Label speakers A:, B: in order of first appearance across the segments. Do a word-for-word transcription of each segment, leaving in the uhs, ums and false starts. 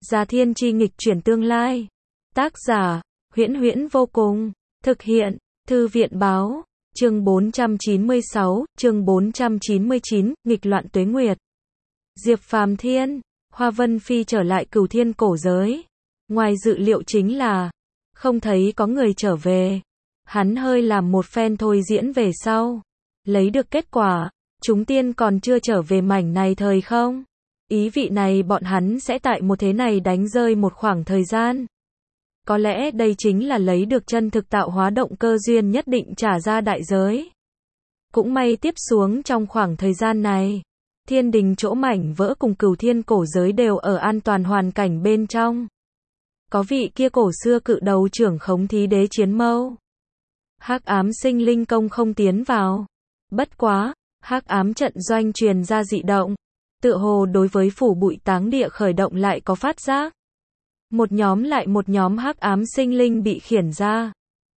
A: Gia Thiên Chi nghịch chuyển tương lai. Tác giả, Huyễn Huyễn vô cùng. Thực hiện, Thư viện báo. Chương bốn trăm chín mươi sáu, chương bốn trăm chín mươi chín, nghịch loạn tuế nguyệt. Diệp Phàm Thiên, Hoa Vân Phi trở lại Cửu Thiên cổ giới. Ngoài dự liệu chính là, không thấy có người trở về. Hắn hơi làm một phen thôi diễn về sau. Lấy được kết quả, chúng tiên còn chưa trở về mảnh này thời không. Ý vị này bọn hắn sẽ tại một thế này đánh rơi một khoảng thời gian. Có lẽ đây chính là lấy được chân thực tạo hóa động cơ duyên nhất định trả ra đại giới. Cũng may tiếp xuống trong khoảng thời gian này, thiên đình chỗ mảnh vỡ cùng Cửu Thiên cổ giới đều ở an toàn hoàn cảnh bên trong. Có vị kia cổ xưa cự đầu trưởng khống thí đế chiến mâu. Hắc ám sinh linh công không tiến vào. Bất quá, hắc ám trận doanh truyền ra dị động. Tựa hồ đối với phủ bụi táng địa khởi động lại có phát giác. Một nhóm lại một nhóm hắc ám sinh linh bị khiển ra.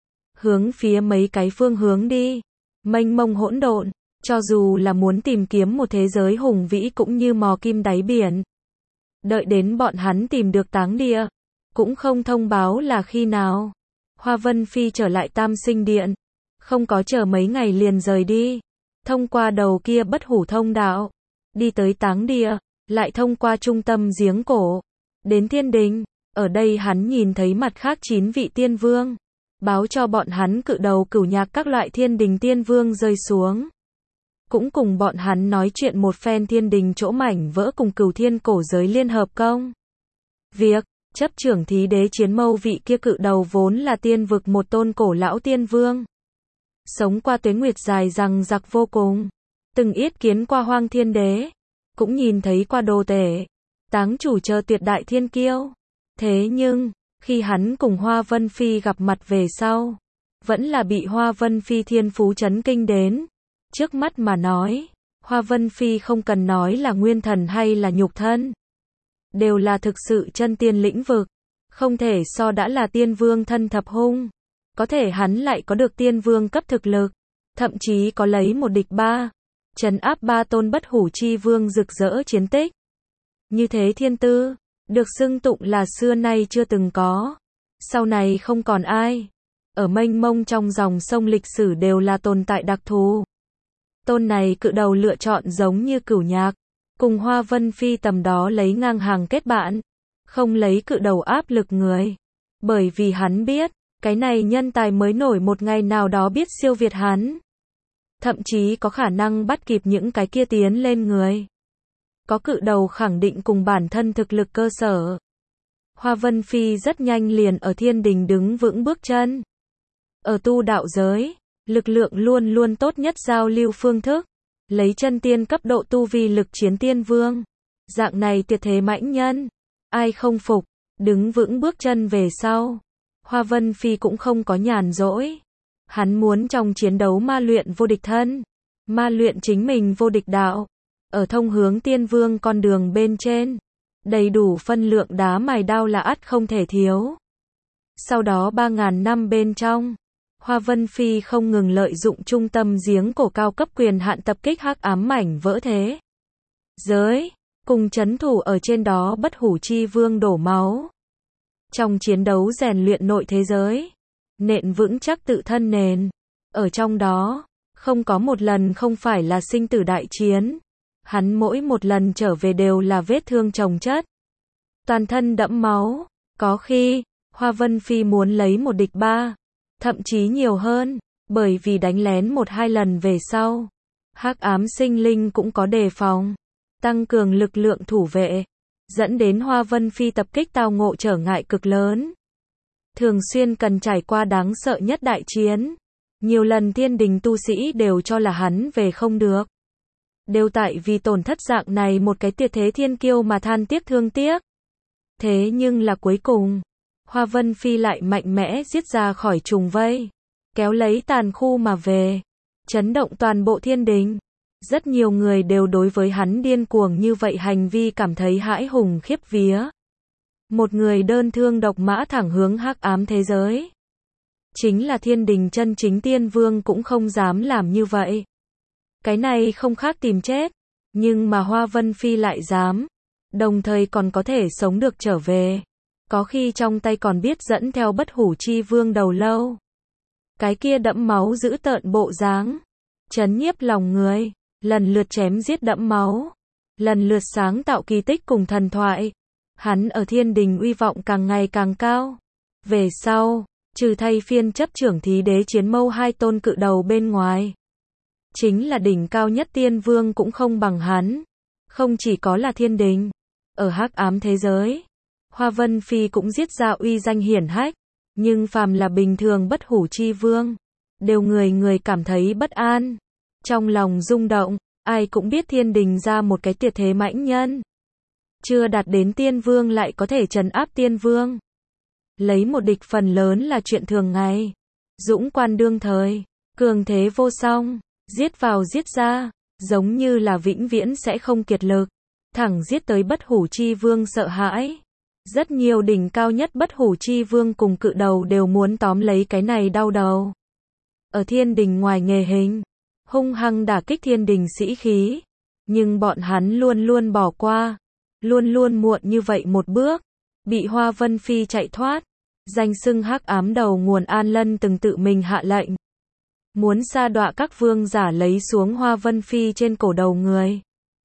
A: Hướng phía mấy cái phương hướng đi. Mênh mông hỗn độn, cho dù là muốn tìm kiếm một thế giới hùng vĩ cũng như mò kim đáy biển. Đợi đến bọn hắn tìm được táng địa, cũng không thông báo là khi nào. Hoa Vân Phi trở lại Tam Sinh Điện, không có chờ mấy ngày liền rời đi. Thông qua đầu kia bất hủ thông đạo, đi tới táng địa, lại thông qua trung tâm giếng cổ, đến thiên đình. Ở đây hắn nhìn thấy mặt khác chín vị tiên vương, báo cho bọn hắn cự đầu cửu nhạc các loại thiên đình tiên vương rơi xuống. Cũng cùng bọn hắn nói chuyện một phen thiên đình chỗ mảnh vỡ cùng Cửu Thiên cổ giới liên hợp công. Việc, chấp trưởng thí đế chiến mâu vị kia cự đầu vốn là tiên vực một tôn cổ lão tiên vương. Sống qua tuế nguyệt dài rằng giặc vô cùng. Từng yết kiến qua Hoang Thiên Đế. Cũng nhìn thấy qua Đồ Tể, Táng Chủ chờ tuyệt đại thiên kiêu. Thế nhưng, khi hắn cùng Hoa Vân Phi gặp mặt về sau, vẫn là bị Hoa Vân Phi thiên phú chấn kinh đến. Trước mắt mà nói, Hoa Vân Phi không cần nói là nguyên thần hay là nhục thân. Đều là thực sự chân tiên lĩnh vực. Không thể so đã là tiên vương thân thập hung. Có thể hắn lại có được tiên vương cấp thực lực. Thậm chí có lấy một địch ba. Trấn áp ba tôn bất hủ chi vương rực rỡ chiến tích. Như thế thiên tư, được xưng tụng là xưa nay chưa từng có. Sau này không còn ai. Ở mênh mông trong dòng sông lịch sử đều là tồn tại đặc thù. Tôn này cự đầu lựa chọn giống như Cửu Nhạc. Cùng Hoa Vân Phi tầm đó lấy ngang hàng kết bạn. Không lấy cự đầu áp lực người. Bởi vì hắn biết, cái này nhân tài mới nổi một ngày nào đó biết siêu việt hắn. Thậm chí có khả năng bắt kịp những cái kia tiến lên người. Có cự đầu khẳng định cùng bản thân thực lực cơ sở. Hoa Vân Phi rất nhanh liền ở thiên đình đứng vững bước chân. Ở tu đạo giới, lực lượng luôn luôn tốt nhất giao lưu phương thức. Lấy chân tiên cấp độ tu vi lực chiến tiên vương. Dạng này tuyệt thế mãnh nhân. Ai không phục, đứng vững bước chân về sau. Hoa Vân Phi cũng không có nhàn rỗi. Hắn muốn trong chiến đấu ma luyện vô địch thân. Ma luyện chính mình vô địch đạo. Ở thông hướng tiên vương con đường bên trên. Đầy đủ phân lượng đá mài đao là ắt không thể thiếu. Sau đó ba ngàn năm bên trong. Hoa Vân Phi không ngừng lợi dụng trung tâm giếng cổ cao cấp quyền hạn tập kích hắc ám mảnh vỡ thế giới. Cùng chấn thủ ở trên đó bất hủ chi vương đổ máu. Trong chiến đấu rèn luyện nội thế giới. Nện vững chắc tự thân nền. Ở trong đó, không có một lần không phải là sinh tử đại chiến. Hắn mỗi một lần trở về đều là vết thương chồng chất. Toàn thân đẫm máu. Có khi, Hoa Vân Phi muốn lấy một địch ba. Thậm chí nhiều hơn. Bởi vì đánh lén một hai lần về sau. Hắc ám sinh linh cũng có đề phòng. Tăng cường lực lượng thủ vệ. Dẫn đến Hoa Vân Phi tập kích tao ngộ trở ngại cực lớn. Thường xuyên cần trải qua đáng sợ nhất đại chiến. Nhiều lần thiên đình tu sĩ đều cho là hắn về không được. Đều tại vì tổn thất dạng này một cái tuyệt thế thiên kiêu mà than tiếc thương tiếc. Thế nhưng là cuối cùng, Hoa Vân Phi lại mạnh mẽ giết ra khỏi trùng vây. Kéo lấy tàn khu mà về. Chấn động toàn bộ thiên đình. Rất nhiều người đều đối với hắn điên cuồng như vậy hành vi cảm thấy hãi hùng khiếp vía. Một người đơn thương độc mã thẳng hướng hắc ám thế giới. Chính là thiên đình chân chính tiên vương cũng không dám làm như vậy. Cái này không khác tìm chết. Nhưng mà Hoa Vân Phi lại dám. đồng thời còn có thể sống được trở về. Có khi trong tay còn biết dẫn theo Bất Hủ Chi Vương đầu lâu. Cái kia đẫm máu giữ tợn bộ dáng, chấn nhiếp lòng người, lần lượt chém giết đẫm máu, lần lượt sáng tạo kỳ tích cùng thần thoại. Hắn ở thiên đình uy vọng càng ngày càng cao. Về sau, trừ thay phiên chấp trưởng thí đế chiến mâu hai tôn cự đầu bên ngoài, chính là đỉnh cao nhất tiên vương cũng không bằng hắn. Không chỉ có là thiên đình, ở hắc ám thế giới, Hoa Vân Phi cũng giết ra uy danh hiển hách, nhưng phàm là bình thường Bất Hủ Chi Vương, đều người người cảm thấy bất an, trong lòng rung động. Ai cũng biết thiên đình ra một cái tuyệt thế mãnh nhân, chưa đạt đến tiên vương lại có thể trấn áp tiên vương, lấy một địch phần lớn là chuyện thường ngày. Dũng quan đương thời, cường thế vô song, giết vào giết ra, giống như là vĩnh viễn sẽ không kiệt lực, thẳng giết tới Bất Hủ Chi Vương sợ hãi. Rất nhiều đỉnh cao nhất Bất Hủ Chi Vương cùng cự đầu đều muốn tóm lấy cái này đau đầu. Ở thiên đình ngoài nghề hình, hung hăng đả kích thiên đình sĩ khí, nhưng bọn hắn luôn luôn bỏ qua, luôn luôn muộn như vậy một bước, bị Hoa Vân Phi chạy thoát. Danh xưng hắc ám đầu nguồn An Lân từng tự mình hạ lệnh, muốn sa đọa các vương giả lấy xuống Hoa Vân Phi trên cổ đầu người.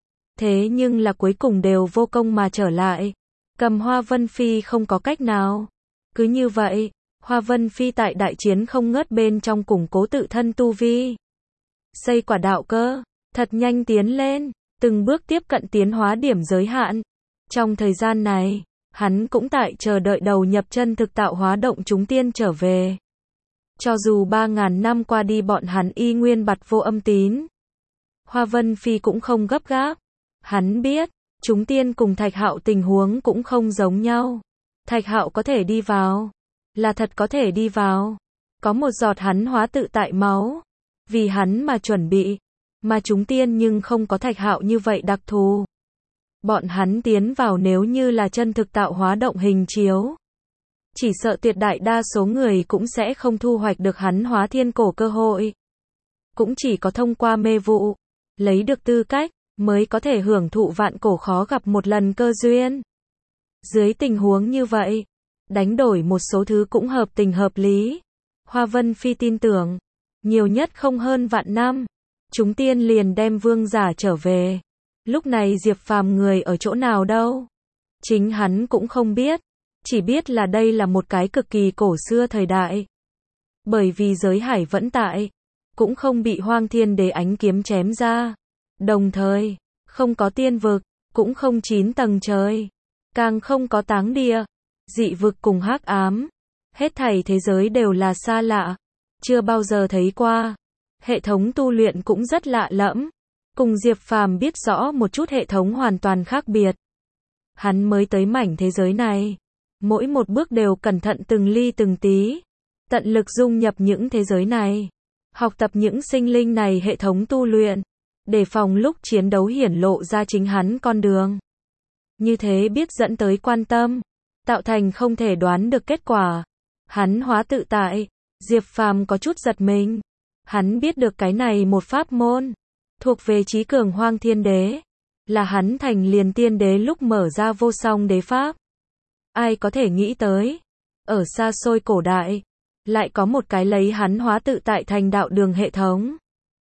A: Thế nhưng là cuối cùng đều vô công mà trở lại, cầm Hoa Vân Phi không có cách nào. Cứ như vậy, Hoa Vân Phi tại đại chiến không ngớt bên trong củng cố tự thân tu vi, xây quả đạo cơ, thật nhanh tiến lên, từng bước tiếp cận tiến hóa điểm giới hạn. Trong thời gian này, hắn cũng tại chờ đợi đầu nhập chân thực tạo hóa động chúng tiên trở về. Cho dù ba ngàn năm qua đi bọn hắn y nguyên bặt vô âm tín, Hoa Vân Phi cũng không gấp gáp. Hắn biết, chúng tiên cùng Thạch Hạo tình huống cũng không giống nhau. Thạch Hạo có thể đi vào, là thật có thể đi vào. Có một giọt hắn hóa tự tại máu, vì hắn mà chuẩn bị, mà chúng tiên nhưng không có Thạch Hạo như vậy đặc thù. Bọn hắn tiến vào nếu như là chân thực tạo hóa động hình chiếu, chỉ sợ tuyệt đại đa số người cũng sẽ không thu hoạch được hắn hóa thiên cổ cơ hội. Cũng chỉ có thông qua mê vụ, lấy được tư cách, mới có thể hưởng thụ vạn cổ khó gặp một lần cơ duyên. Dưới tình huống như vậy, đánh đổi một số thứ cũng hợp tình hợp lý. Hoa Vân Phi tin tưởng, nhiều nhất không hơn vạn năm, chúng tiên liền đem vương giả trở về. Lúc này Diệp Phàm người ở chỗ nào đâu? Chính hắn cũng không biết, chỉ biết là đây là một cái cực kỳ cổ xưa thời đại. Bởi vì giới hải vẫn tại, cũng không bị Hoang Thiên Đế ánh kiếm chém ra. Đồng thời, không có tiên vực, cũng không chín tầng trời, càng không có táng địa, dị vực cùng hắc ám. Hết thảy thế giới đều là xa lạ, chưa bao giờ thấy qua. Hệ thống tu luyện cũng rất lạ lẫm, cùng Diệp Phàm biết rõ một chút hệ thống hoàn toàn khác biệt. Hắn mới tới mảnh thế giới này, mỗi một bước đều cẩn thận từng ly từng tí, tận lực dung nhập những thế giới này, học tập những sinh linh này hệ thống tu luyện, để phòng lúc chiến đấu hiển lộ ra chính hắn con đường. Như thế biết dẫn tới quan tâm, tạo thành không thể đoán được kết quả. Hắn hóa tự tại, Diệp Phàm có chút giật mình. Hắn biết được cái này một pháp môn, thuộc về trí cường Hoang Thiên Đế, là hắn thành liền tiên đế lúc mở ra vô song đế pháp. Ai có thể nghĩ tới, ở xa xôi cổ đại, lại có một cái lấy hắn hóa tự tại thành đạo đường hệ thống.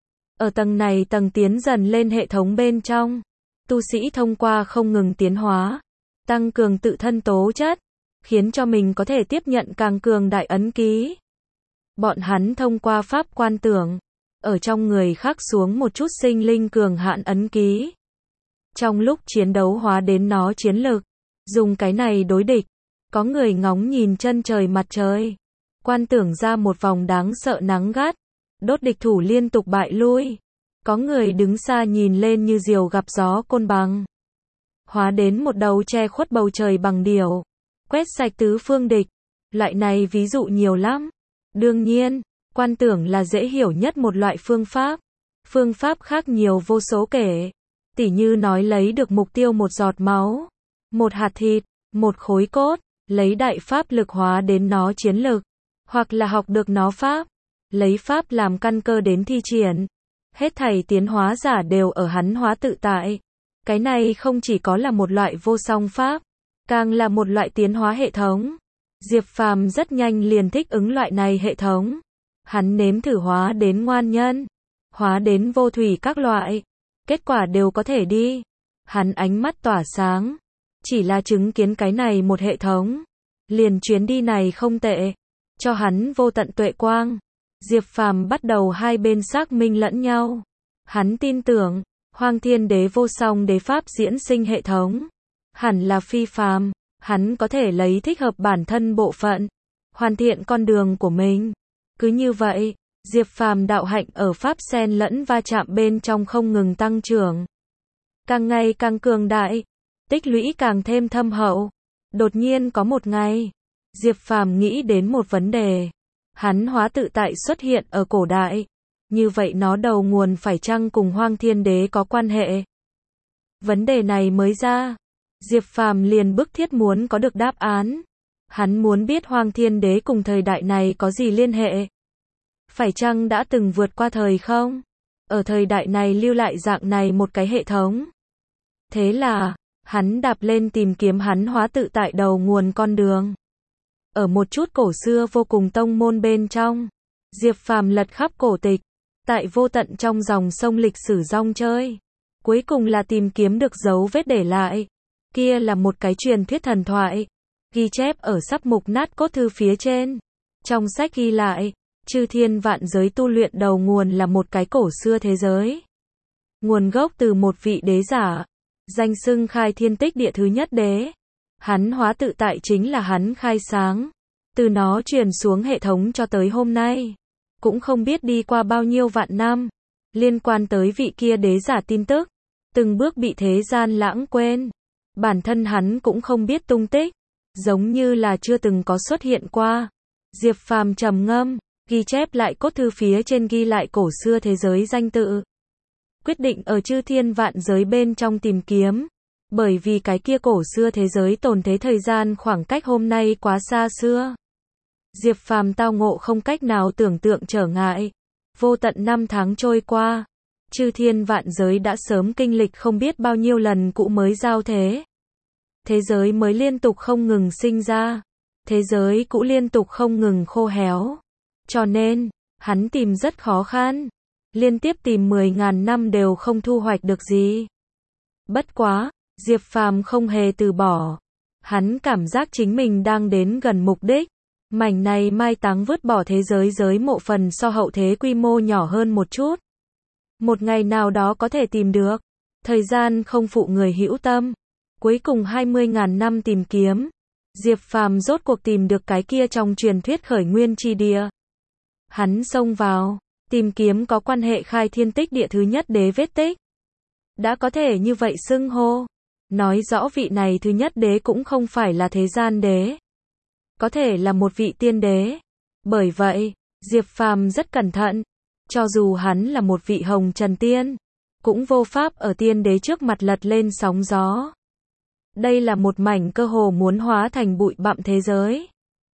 A: Ở tầng này tầng tiến dần lên hệ thống bên trong, tu sĩ thông qua không ngừng tiến hóa, tăng cường tự thân tố chất, khiến cho mình có thể tiếp nhận càng cường đại ấn ký. Bọn hắn thông qua pháp quan tưởng, ở trong người khắc xuống một chút sinh linh cường hạn ấn ký. Trong lúc chiến đấu hóa đến nó chiến lực, dùng cái này đối địch. Có người ngóng nhìn chân trời mặt trời, quan tưởng ra một vòng đáng sợ nắng gắt, đốt địch thủ liên tục bại lui. Có người đứng xa nhìn lên như diều gặp gió côn bằng, hóa đến một đầu che khuất bầu trời bằng điểu, quét sạch tứ phương địch. Loại này ví dụ nhiều lắm. Đương nhiên, quan tưởng là dễ hiểu nhất một loại phương pháp. Phương pháp khác nhiều vô số kể. Tỉ như nói lấy được mục tiêu một giọt máu, một hạt thịt, một khối cốt, lấy đại pháp lực hóa đến nó chiến lực, hoặc là học được nó pháp, lấy pháp làm căn cơ đến thi triển. Hết thảy tiến hóa giả đều ở hắn hóa tự tại. Cái này không chỉ có là một loại vô song pháp, càng là một loại tiến hóa hệ thống. Diệp Phàm rất nhanh liền thích ứng loại này hệ thống. Hắn nếm thử hóa đến ngoan nhân, hóa đến vô thủy các loại, kết quả đều có thể đi. Hắn ánh mắt tỏa sáng, chỉ là chứng kiến cái này một hệ thống, liền chuyến đi này không tệ, cho hắn vô tận tuệ quang. Diệp Phàm bắt đầu hai bên xác minh lẫn nhau. Hắn tin tưởng, Hoang Thiên Đế vô song đế pháp diễn sinh hệ thống hẳn là phi phàm, hắn có thể lấy thích hợp bản thân bộ phận, hoàn thiện con đường của mình. Cứ như vậy, Diệp Phàm đạo hạnh ở pháp xen lẫn va chạm bên trong không ngừng tăng trưởng, càng ngày càng cường đại, tích lũy càng thêm thâm hậu. Đột nhiên có một ngày, Diệp Phàm nghĩ đến một vấn đề. Hắn hóa tự tại xuất hiện ở cổ đại, như vậy nó đầu nguồn phải chăng cùng Hoang Thiên Đế có quan hệ? Vấn đề này mới ra, Diệp Phàm liền bức thiết muốn có được đáp án. Hắn muốn biết Hoang Thiên Đế cùng thời đại này có gì liên hệ? Phải chăng đã từng vượt qua thời không? Ở thời đại này lưu lại dạng này một cái hệ thống. Thế là, hắn đạp lên tìm kiếm hắn hóa tự tại đầu nguồn con đường. Ở một chút cổ xưa vô cùng tông môn bên trong, Diệp Phàm lật khắp cổ tịch, tại vô tận trong dòng sông lịch sử rong chơi, cuối cùng là tìm kiếm được dấu vết để lại. Kia là một cái truyền thuyết thần thoại, ghi chép ở sắp mục nát cốt thư phía trên. Trong sách ghi lại, chư thiên vạn giới tu luyện đầu nguồn là một cái cổ xưa thế giới. Nguồn gốc từ một vị đế giả, danh xưng khai thiên tích địa thứ nhất đế. Hắn hóa tự tại chính là hắn khai sáng, từ nó truyền xuống hệ thống cho tới hôm nay. Cũng không biết đi qua bao nhiêu vạn năm, liên quan tới vị kia đế giả tin tức, từng bước bị thế gian lãng quên. Bản thân hắn cũng không biết tung tích, giống như là chưa từng có xuất hiện qua. Diệp Phàm trầm ngâm, ghi chép lại cốt thư phía trên ghi lại cổ xưa thế giới danh tự. Quyết định ở chư thiên vạn giới bên trong tìm kiếm. Bởi vì cái kia cổ xưa thế giới tồn thế thời gian khoảng cách hôm nay quá xa xưa. Diệp Phàm tao ngộ không cách nào tưởng tượng trở ngại. Vô tận năm tháng trôi qua, chư thiên vạn giới đã sớm kinh lịch không biết bao nhiêu lần cũ mới giao thế. Thế giới mới liên tục không ngừng sinh ra, thế giới cũ liên tục không ngừng khô héo. Cho nên, hắn tìm rất khó khăn, liên tiếp tìm mười ngàn năm đều không thu hoạch được gì. Bất quá, Diệp Phàm không hề từ bỏ. Hắn cảm giác chính mình đang đến gần mục đích. Mảnh này mai táng vứt bỏ thế giới giới mộ phần so hậu thế quy mô nhỏ hơn một chút. Một ngày nào đó có thể tìm được. Thời gian không phụ người hữu tâm. Cuối cùng hai mươi ngàn năm tìm kiếm, Diệp Phàm rốt cuộc tìm được cái kia trong truyền thuyết khởi nguyên chi địa. Hắn xông vào, tìm kiếm có quan hệ khai thiên tích địa thứ nhất đế vết tích. Đã có thể như vậy xưng hô, nói rõ vị này thứ nhất đế cũng không phải là thế gian đế, có thể là một vị tiên đế. Bởi vậy, Diệp Phàm rất cẩn thận, cho dù hắn là một vị hồng trần tiên, cũng vô pháp ở tiên đế trước mặt lật lên sóng gió. Đây là một mảnh cơ hồ muốn hóa thành bụi bặm thế giới.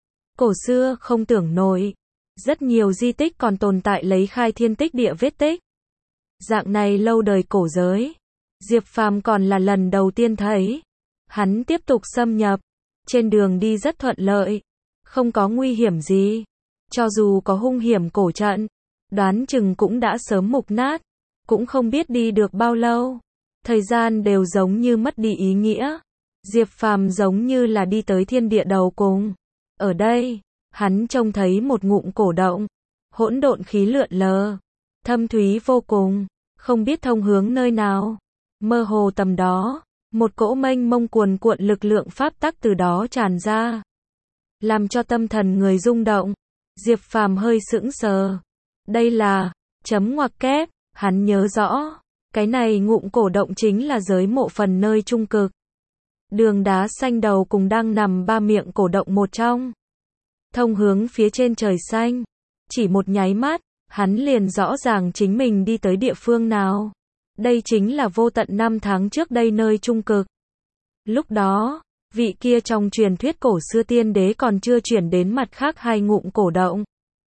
A: Cổ xưa không tưởng nổi, rất nhiều di tích còn tồn tại lấy khai thiên tích địa vết tích. Dạng này lâu đời cổ giới, Diệp Phàm còn là lần đầu tiên thấy. Hắn tiếp tục xâm nhập, trên đường đi rất thuận lợi, không có nguy hiểm gì. Cho dù có hung hiểm cổ trận, đoán chừng cũng đã sớm mục nát, cũng không biết đi được bao lâu. Thời gian đều giống như mất đi ý nghĩa. Diệp Phàm giống như là đi tới thiên địa đầu cùng. Ở đây, hắn trông thấy một ngụm cổ động, hỗn độn khí lượn lờ, thâm thúy vô cùng, không biết thông hướng nơi nào. Mơ hồ tầm đó, một cỗ mênh mông cuồn cuộn lực lượng pháp tắc từ đó tràn ra, làm cho tâm thần người rung động. Diệp Phàm hơi sững sờ. Đây là chấm ngoặc kép, hắn nhớ rõ, cái này ngụm cổ động chính là giới mộ phần nơi trung cực. Đường đá xanh đầu cùng đang nằm ba miệng cổ động một trong, thông hướng phía trên trời xanh. Chỉ một nháy mắt, hắn liền rõ ràng chính mình đi tới địa phương nào. Đây chính là vô tận năm tháng trước đây nơi trung cực. Lúc đó, vị kia trong truyền thuyết cổ xưa tiên đế còn chưa chuyển đến mặt khác hai ngụm cổ động.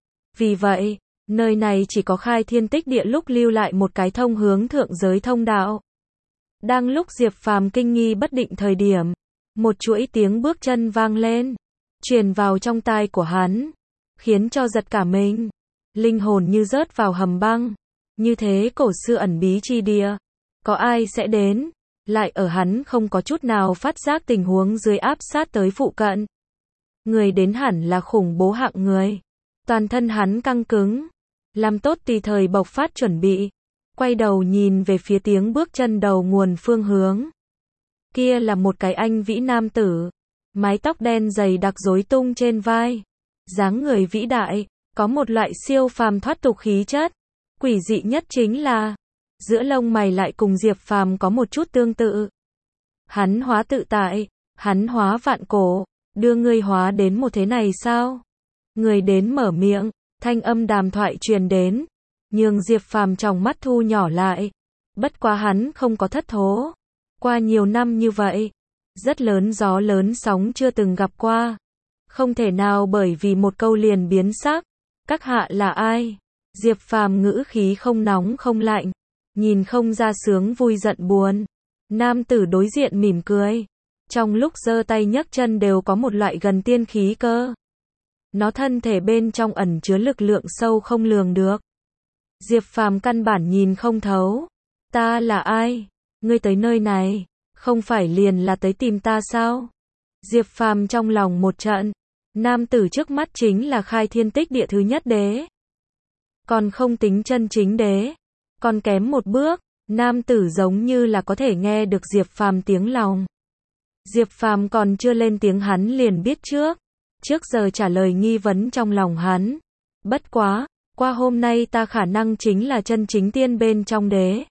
A: Vì vậy, nơi này chỉ có khai thiên tích địa lúc lưu lại một cái thông hướng thượng giới thông đạo. Đang lúc Diệp Phàm kinh nghi bất định thời điểm, một chuỗi tiếng bước chân vang lên, truyền vào trong tai của hắn, khiến cho giật cả mình. Linh hồn như rớt vào hầm băng, như thế cổ xưa ẩn bí chi địa, có ai sẽ đến, lại ở hắn không có chút nào phát giác tình huống dưới áp sát tới phụ cận. Người đến hẳn là khủng bố hạng người. Toàn thân hắn căng cứng, làm tốt tùy thời bộc phát chuẩn bị, quay đầu nhìn về phía tiếng bước chân đầu nguồn phương hướng. Kia là một cái anh vĩ nam tử, mái tóc đen dày đặc rối tung trên vai, dáng người vĩ đại, có một loại siêu phàm thoát tục khí chất. Quỷ dị nhất chính là, giữa lông mày lại cùng Diệp Phàm có một chút tương tự. Hắn hóa tự tại, hắn hóa vạn cổ, đưa ngươi hóa đến một thế này sao? Người đến mở miệng, thanh âm đàm thoại truyền đến, nhường Diệp Phàm trong mắt thu nhỏ lại. Bất quá hắn không có thất thố. Qua nhiều năm như vậy, rất lớn gió lớn sóng chưa từng gặp qua. Không thể nào bởi vì một câu liền biến sắc. Các hạ là ai? Diệp Phàm ngữ khí không nóng không lạnh, nhìn không ra sướng vui giận buồn. Nam tử đối diện mỉm cười, trong lúc giơ tay nhấc chân đều có một loại gần tiên khí cơ. Nó thân thể bên trong ẩn chứa lực lượng sâu không lường được. Diệp Phàm căn bản nhìn không thấu. Ta là ai? Ngươi tới nơi này, không phải liền là tới tìm ta sao? Diệp Phàm trong lòng một trận. Nam tử trước mắt chính là khai thiên tích địa thứ nhất đế. Còn không tính chân chính đế. Còn kém một bước. Nam tử giống như là có thể nghe được Diệp Phàm tiếng lòng. Diệp Phàm còn chưa lên tiếng hắn liền biết trước. Trước giờ trả lời nghi vấn trong lòng hắn. Bất quá, qua hôm nay ta khả năng chính là chân chính tiên bên trong đế.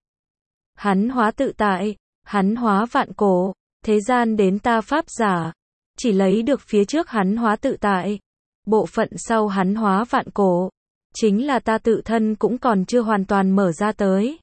A: Hắn hóa tự tại, hắn hóa vạn cổ, thế gian đến ta pháp giả. Chỉ lấy được phía trước hắn hóa tự tại, bộ phận sau hắn hóa vạn cổ, chính là ta tự thân cũng còn chưa hoàn toàn mở ra tới.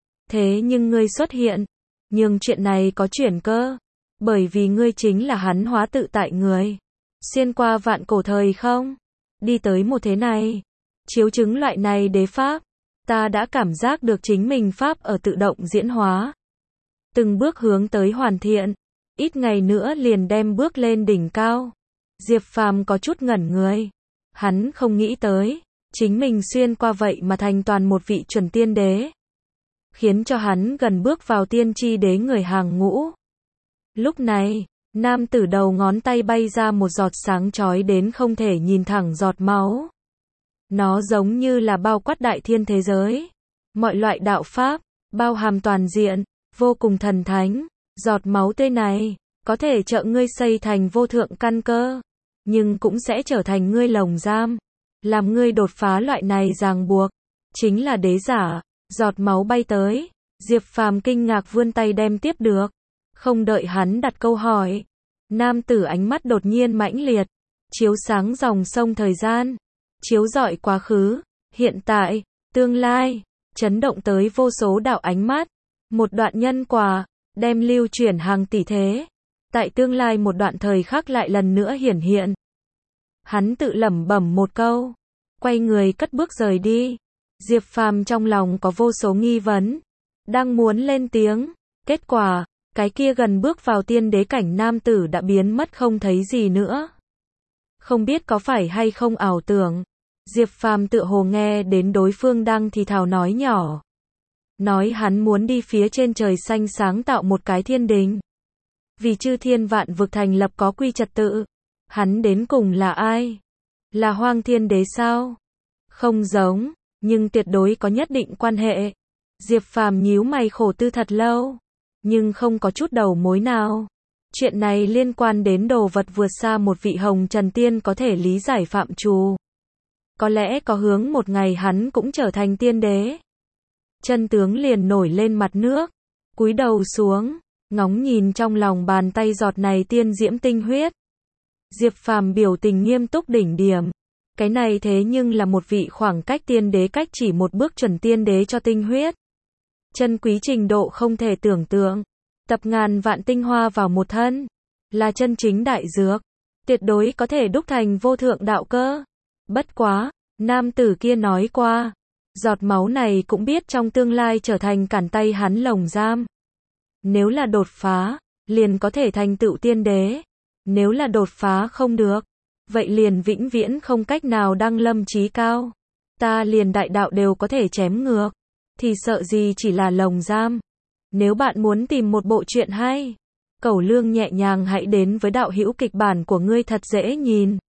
A: Thế nhưng ngươi xuất hiện, nhưng chuyện này có chuyển cơ, bởi vì ngươi chính là hắn hóa tự tại người. Xuyên qua vạn cổ thời không, đi tới một thế này, chiếu chứng loại này đế pháp, ta đã cảm giác được chính mình pháp ở tự động diễn hóa. Từng bước hướng tới hoàn thiện, ít ngày nữa liền đem bước lên đỉnh cao. Diệp Phàm có chút ngẩn người. Hắn không nghĩ tới, chính mình xuyên qua vậy mà thành toàn một vị chuẩn tiên đế. Khiến cho hắn gần bước vào tiên tri đế người hàng ngũ. Lúc này, nam tử đầu ngón tay bay ra một giọt sáng chói đến không thể nhìn thẳng giọt máu. Nó giống như là bao quát đại thiên thế giới. Mọi loại đạo pháp, bao hàm toàn diện, vô cùng thần thánh. Giọt máu tươi này, có thể trợ ngươi xây thành vô thượng căn cơ, nhưng cũng sẽ trở thành ngươi lồng giam, làm ngươi đột phá loại này ràng buộc, chính là đế giả. Giọt máu bay tới, Diệp Phàm kinh ngạc vươn tay đem tiếp được, không đợi hắn đặt câu hỏi, nam tử ánh mắt đột nhiên mãnh liệt, chiếu sáng dòng sông thời gian, chiếu rọi quá khứ, hiện tại, tương lai, chấn động tới vô số đạo ánh mắt, một đoạn nhân quả, đem lưu chuyển hàng tỷ thế. Tại tương lai một đoạn thời khắc lại lần nữa hiển hiện. Hắn tự lẩm bẩm một câu, quay người cất bước rời đi. Diệp Phàm trong lòng có vô số nghi vấn, đang muốn lên tiếng, kết quả, cái kia gần bước vào tiên đế cảnh nam tử đã biến mất không thấy gì nữa. Không biết có phải hay không ảo tưởng, Diệp Phàm tựa hồ nghe đến đối phương đang thì thào nói nhỏ. Nói hắn muốn đi phía trên trời xanh sáng tạo một cái thiên đình. Vì chư thiên vạn vực thành lập có quy trật tự. Hắn đến cùng là ai? Là Hoang Thiên Đế sao? Không giống, nhưng tuyệt đối có nhất định quan hệ. Diệp Phàm nhíu mày khổ tư thật lâu, nhưng không có chút đầu mối nào. Chuyện này liên quan đến đồ vật vượt xa một vị hồng trần tiên có thể lý giải phạm trù. Có lẽ có hướng một ngày hắn cũng trở thành tiên đế. Chân tướng liền nổi lên mặt nước, cúi đầu xuống, ngóng nhìn trong lòng bàn tay giọt này tiên diễm tinh huyết. Diệp Phàm biểu tình nghiêm túc đỉnh điểm. Cái này thế nhưng là một vị khoảng cách tiên đế cách chỉ một bước chuẩn tiên đế cho tinh huyết. Chân quý trình độ không thể tưởng tượng. Tập ngàn vạn tinh hoa vào một thân. Là chân chính đại dược. Tuyệt đối có thể đúc thành vô thượng đạo cơ. Bất quá, nam tử kia nói qua. Giọt máu này cũng biết trong tương lai trở thành cản tay hắn lồng giam. Nếu là đột phá, liền có thể thành tựu tiên đế. Nếu là đột phá không được, vậy liền vĩnh viễn không cách nào đăng lâm chí cao. Ta liền đại đạo đều có thể chém ngược, thì sợ gì chỉ là lồng giam. Nếu bạn muốn tìm một bộ truyện hay, Cẩu Lương nhẹ nhàng hãy đến với đạo hữu kịch bản của ngươi thật dễ nhìn.